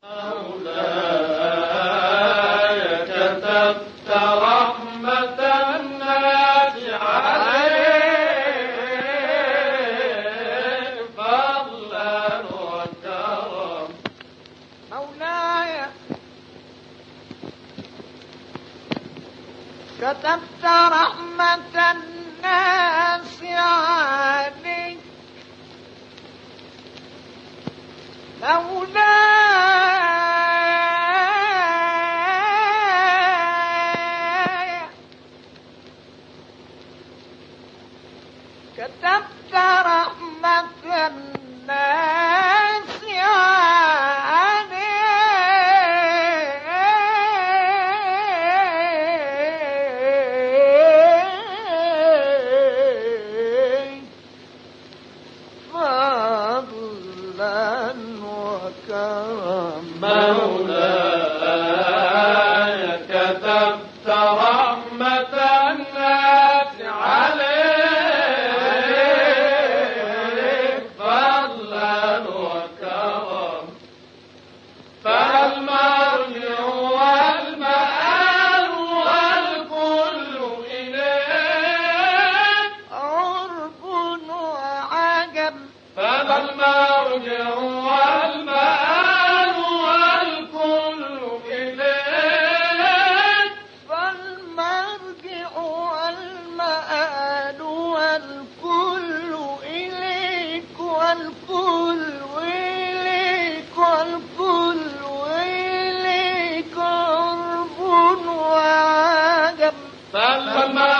مولاي كتبت رحمة الناس عليك فضلا وكرم. مولاي كتبت رحمة الناس عليك مولاي كتبت رحمة الناس عليك فضلا وكرما. مولاي كتبت رحمة الناس عليك فضلا وكرم. فالمرجع والمآل والكل إليك عرب وعجم. فالمرجع والمآل والكل إليك. فالمرجع والمآل والكل إليك والكل إليك والكل إليك عرب وعجم. فالمرجع